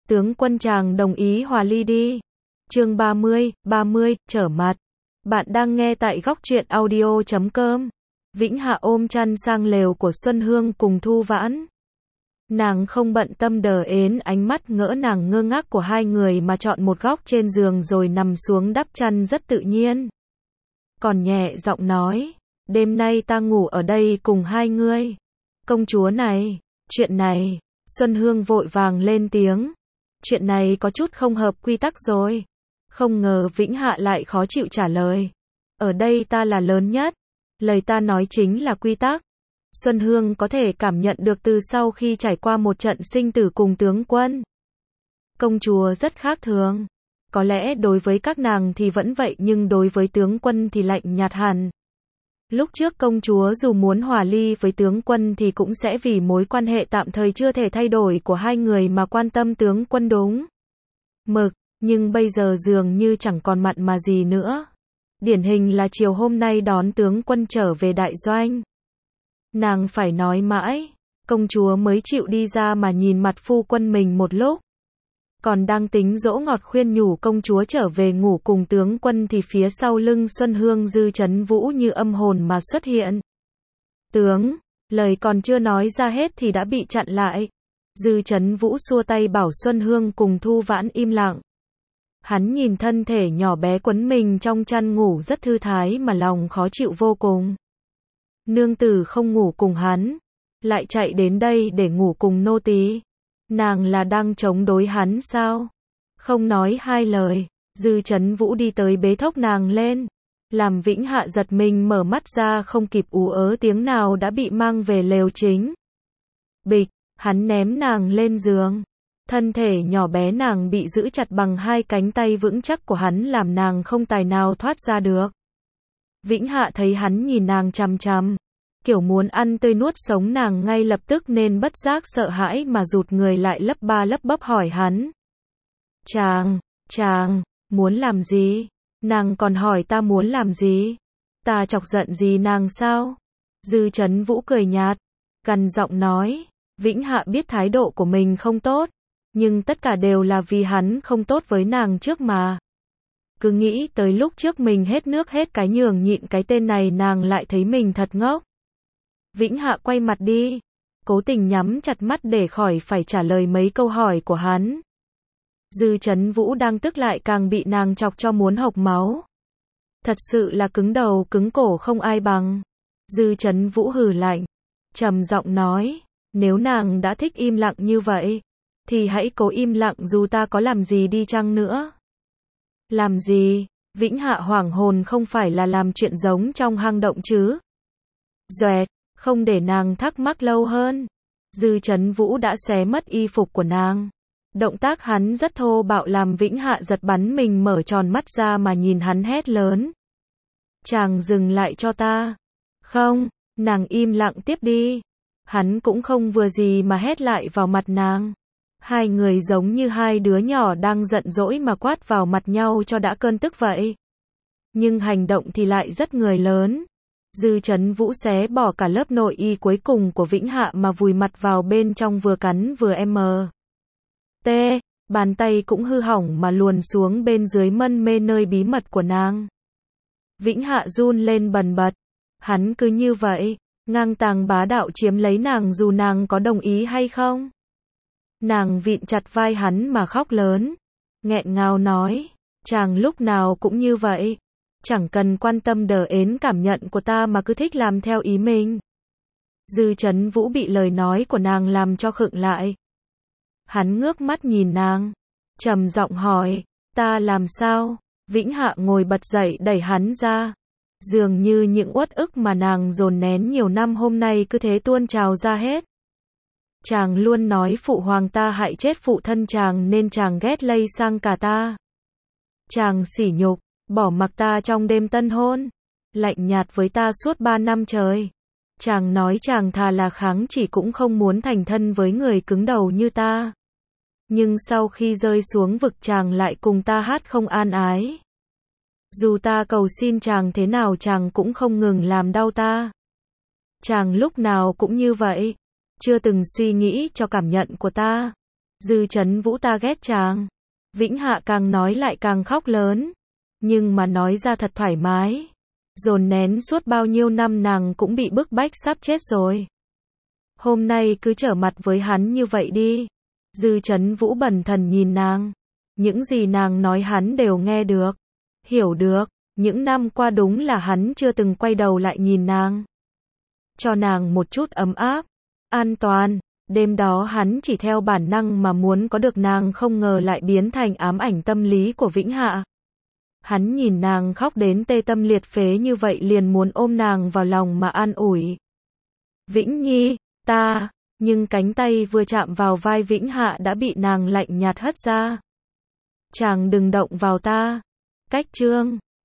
Tướng quân chàng đồng ý hòa ly đi. Chương 30, trở mặt. Bạn đang nghe tại góc truyện audio.com. Vĩnh Hạ ôm chăn sang lều của Xuân Hương cùng Thu Vãn. Nàng không bận tâm đờ ến ánh mắt ngỡ nàng ngơ ngác của hai người mà chọn một góc trên giường rồi nằm xuống đắp chăn rất tự nhiên. Còn nhẹ giọng nói, đêm nay ta ngủ ở đây cùng hai ngươi. Công chúa này, chuyện này, Xuân Hương vội vàng lên tiếng. Chuyện này có chút không hợp quy tắc rồi. Không ngờ Vĩnh Hạ lại khó chịu trả lời. Ở đây ta là lớn nhất. Lời ta nói chính là quy tắc. Xuân Hương có thể cảm nhận được từ sau khi trải qua một trận sinh tử cùng tướng quân. Công chúa rất khác thường. Có lẽ đối với các nàng thì vẫn vậy nhưng đối với tướng quân thì lạnh nhạt hẳn. Lúc trước công chúa dù muốn hòa ly với tướng quân thì cũng sẽ vì mối quan hệ tạm thời chưa thể thay đổi của hai người mà quan tâm tướng quân đúng mực, nhưng bây giờ dường như chẳng còn mặn mà gì nữa. Điển hình là chiều hôm nay đón tướng quân trở về đại doanh. Nàng phải nói mãi, công chúa mới chịu đi ra mà nhìn mặt phu quân mình một lúc. Còn đang tính dỗ ngọt khuyên nhủ công chúa trở về ngủ cùng tướng quân thì phía sau lưng Xuân Hương Dư Chấn Vũ như âm hồn mà xuất hiện. Tướng, lời còn chưa nói ra hết thì đã bị chặn lại. Dư Chấn Vũ xua tay bảo Xuân Hương cùng Thu Vãn im lặng. Hắn nhìn thân thể nhỏ bé quấn mình trong chăn ngủ rất thư thái mà lòng khó chịu vô cùng. Nương tử không ngủ cùng hắn, lại chạy đến đây để ngủ cùng nô tỳ. Nàng là đang chống đối hắn sao? Không nói hai lời, Dư Chấn Vũ đi tới bế thốc nàng lên. Làm Vĩnh Hạ giật mình mở mắt ra không kịp ú ớ tiếng nào đã bị mang về lều chính. Bịch, hắn ném nàng lên giường. Thân thể nhỏ bé nàng bị giữ chặt bằng hai cánh tay vững chắc của hắn làm nàng không tài nào thoát ra được. Vĩnh Hạ thấy hắn nhìn nàng chằm chằm, kiểu muốn ăn tươi nuốt sống nàng ngay lập tức nên bất giác sợ hãi mà rụt người lại lắp ba lắp bắp hỏi hắn. Chàng, muốn làm gì? Nàng còn hỏi ta muốn làm gì? Ta chọc giận gì nàng sao? Dư Chấn Vũ cười nhạt, gằn giọng nói, Vĩnh Hạ biết thái độ của mình không tốt, nhưng tất cả đều là vì hắn không tốt với nàng trước mà. Cứ nghĩ tới lúc trước mình hết nước hết cái nhường nhịn cái tên này nàng lại thấy mình thật ngốc. Vĩnh Hạ quay mặt đi, cố tình nhắm chặt mắt để khỏi phải trả lời mấy câu hỏi của hắn. Dư Chấn Vũ đang tức lại càng bị nàng chọc cho muốn hộc máu. Thật sự là cứng đầu cứng cổ không ai bằng. Dư Chấn Vũ hừ lạnh, trầm giọng nói, nếu nàng đã thích im lặng như vậy, thì hãy cố im lặng dù ta có làm gì đi chăng nữa. Làm gì? Vĩnh Hạ hoảng hồn, không phải là làm chuyện giống trong hang động chứ? Doẹt, không để nàng thắc mắc lâu hơn. Dư Chấn Vũ đã xé mất y phục của nàng. Động tác hắn rất thô bạo làm Vĩnh Hạ giật bắn mình mở tròn mắt ra mà nhìn hắn hét lớn. Chàng dừng lại cho ta. Không, nàng im lặng tiếp đi. Hắn cũng không vừa gì mà hét lại vào mặt nàng. Hai người giống như hai đứa nhỏ đang giận dỗi mà quát vào mặt nhau cho đã cơn tức vậy. Nhưng hành động thì lại rất người lớn. Dư Chấn Vũ xé bỏ cả lớp nội y cuối cùng của Vĩnh Hạ mà vùi mặt vào bên trong vừa cắn vừa bàn tay cũng hư hỏng mà luồn xuống bên dưới mân mê nơi bí mật của nàng. Vĩnh Hạ run lên bần bật. Hắn cứ như vậy, ngang tàng bá đạo chiếm lấy nàng dù nàng có đồng ý hay không. Nàng vịn chặt vai hắn mà khóc lớn, nghẹn ngào nói, chàng lúc nào cũng như vậy, chẳng cần quan tâm đờ ến cảm nhận của ta mà cứ thích làm theo ý mình. Dư Chấn Vũ bị lời nói của nàng làm cho khựng lại. Hắn ngước mắt nhìn nàng, trầm giọng hỏi, ta làm sao? Vĩnh Hạ ngồi bật dậy đẩy hắn ra. Dường như những uất ức mà nàng dồn nén nhiều năm hôm nay cứ thế tuôn trào ra hết. Chàng luôn nói phụ hoàng ta hại chết phụ thân chàng nên chàng ghét lây sang cả ta. Chàng sỉ nhục, bỏ mặc ta trong đêm tân hôn, lạnh nhạt với ta suốt 3 năm trời. Chàng nói chàng thà là kháng chỉ cũng không muốn thành thân với người cứng đầu như ta. Nhưng sau khi rơi xuống vực chàng lại cùng ta hát không an ái. Dù ta cầu xin chàng thế nào chàng cũng không ngừng làm đau ta. Chàng lúc nào cũng như vậy, chưa từng suy nghĩ cho cảm nhận của ta. Dư Chấn Vũ ta ghét chàng. Vĩnh Hạ càng nói lại càng khóc lớn. Nhưng mà nói ra thật thoải mái. Dồn nén suốt bao nhiêu năm nàng cũng bị bức bách sắp chết rồi. Hôm nay cứ trở mặt với hắn như vậy đi. Dư Chấn Vũ bần thần nhìn nàng. Những gì nàng nói hắn đều nghe được. Hiểu được. Những năm qua đúng là hắn chưa từng quay đầu lại nhìn nàng. Cho nàng một chút ấm áp. An toàn. Đêm đó hắn chỉ theo bản năng mà muốn có được nàng, không ngờ lại biến thành ám ảnh tâm lý của Vĩnh Hạ. Hắn nhìn nàng khóc đến tê tâm liệt phế như vậy liền muốn ôm nàng vào lòng mà an ủi. Vĩnh Nhi, ta, nhưng cánh tay vừa chạm vào vai Vĩnh Hạ đã bị nàng lạnh nhạt hất ra. Chàng đừng động vào ta. Cách chương